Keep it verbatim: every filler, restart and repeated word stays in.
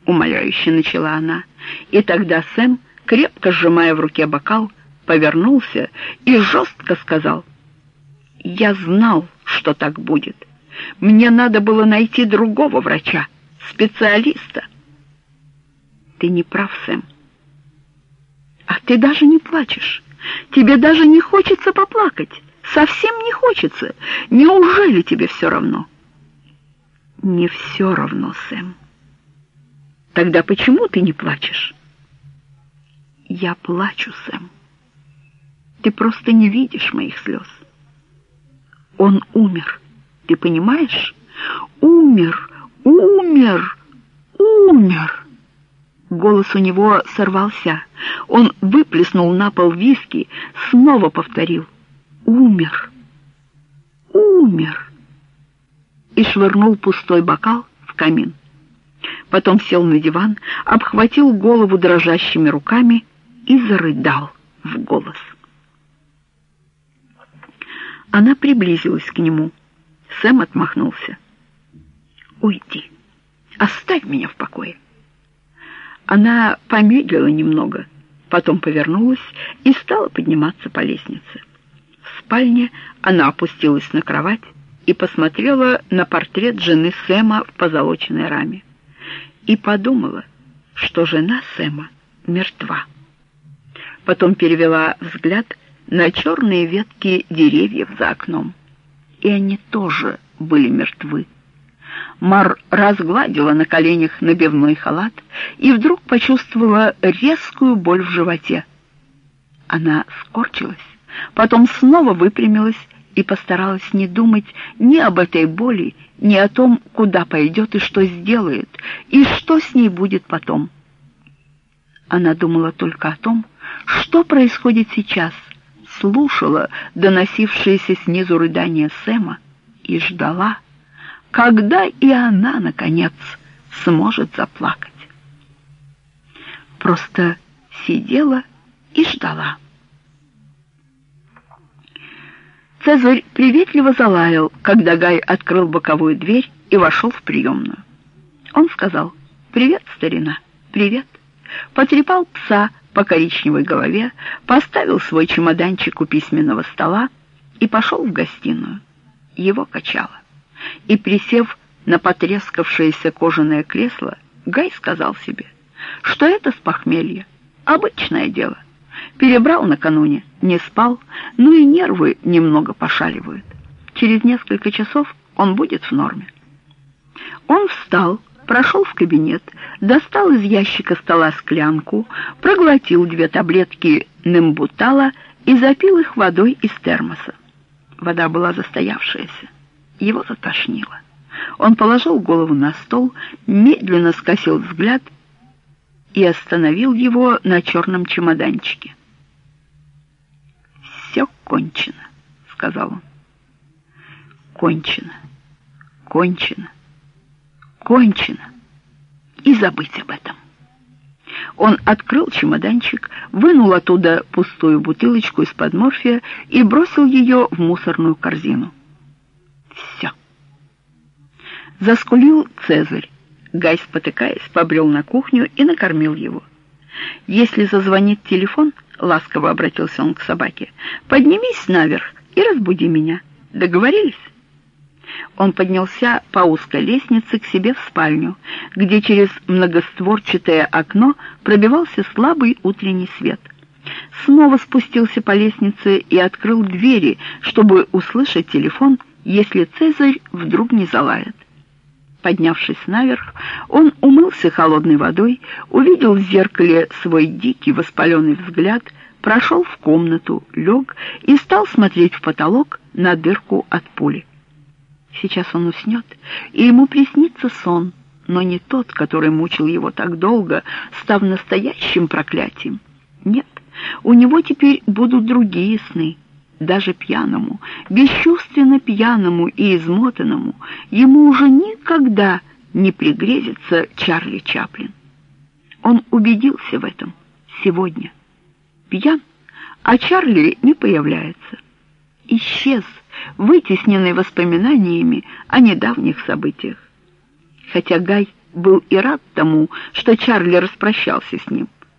умоляюще начала она, и тогда Сэм, крепко сжимая в руке бокал, повернулся и жестко сказал: «Я знал, что так будет. Мне надо было найти другого врача, специалиста». «Ты не прав, Сэм. А ты даже не плачешь. Тебе даже не хочется поплакать. Совсем не хочется. Неужели тебе все равно?» «Не все равно, Сэм». «Тогда почему ты не плачешь?» «Я плачу, Сэм. Ты просто не видишь моих слез. Он умер, ты понимаешь? Умер, умер, умер!» Голос у него сорвался. Он выплеснул на пол виски, снова повторил: «Умер, умер!» и швырнул пустой бокал в камин. Потом сел на диван, обхватил голову дрожащими руками и зарыдал в голос. Она приблизилась к нему. Сэм отмахнулся. «Уйди, оставь меня в покое». Она помедлила немного, потом повернулась и стала подниматься по лестнице. В спальне она опустилась на кровать и посмотрела на портрет жены Сэма в позолоченной раме. И подумала, что жена Сэма мертва. Потом перевела взгляд на черные ветки деревьев за окном. И они тоже были мертвы. Мар разгладила на коленях набивной халат и вдруг почувствовала резкую боль в животе. Она скорчилась, потом снова выпрямилась и постаралась не думать ни об этой боли, ни о том, куда пойдет и что сделает, и что с ней будет потом. Она думала только о том, что происходит сейчас, слушала доносившиеся снизу рыдания Сэма и ждала, когда и она, наконец, сможет заплакать. Просто сидела и ждала. Цезарь приветливо залаял, когда Гай открыл боковую дверь и вошел в приемную. Он сказал: «Привет, старина, привет». Потрепал пса по коричневой голове, поставил свой чемоданчик у письменного стола и пошел в гостиную. Его качало. И, присев на потрескавшееся кожаное кресло, Гай сказал себе, что это с похмелья, обычное дело. Перебрал накануне, не спал, ну и нервы немного пошаливают. Через несколько часов он будет в норме. Он встал, прошел в кабинет, достал из ящика стола склянку, проглотил две таблетки нембутала и запил их водой из термоса. Вода была застоявшаяся. Его затошнило. Он положил голову на стол, медленно скосил взгляд и остановил его на черном чемоданчике. «Все кончено», — сказал он. «Кончено, кончено, кончено. И забыть об этом». Он открыл чемоданчик, вынул оттуда пустую бутылочку из-под морфия и бросил ее в мусорную корзину. Все. Заскулил Цезарь. Гай, спотыкаясь, побрел на кухню и накормил его. «Если зазвонит телефон, — ласково обратился он к собаке, — поднимись наверх и разбуди меня. Договорились?» Он поднялся по узкой лестнице к себе в спальню, где через многостворчатое окно пробивался слабый утренний свет. Снова спустился по лестнице и открыл двери, чтобы услышать телефон, если Цезарь вдруг не залает. Поднявшись наверх, он умылся холодной водой, увидел в зеркале свой дикий воспаленный взгляд, прошел в комнату, лег и стал смотреть в потолок на дырку от пули. Сейчас он уснет, и ему приснится сон, но не тот, который мучил его так долго, став настоящим проклятием. Нет, у него теперь будут другие сны. Даже пьяному, бесчувственно пьяному и измотанному ему уже никогда не пригрезится Чарли Чаплин. Он убедился в этом сегодня. Пьян, а Чарли не появляется. Исчез, вытесненный воспоминаниями о недавних событиях. Хотя Гай был и рад тому, что Чарли распрощался с ним.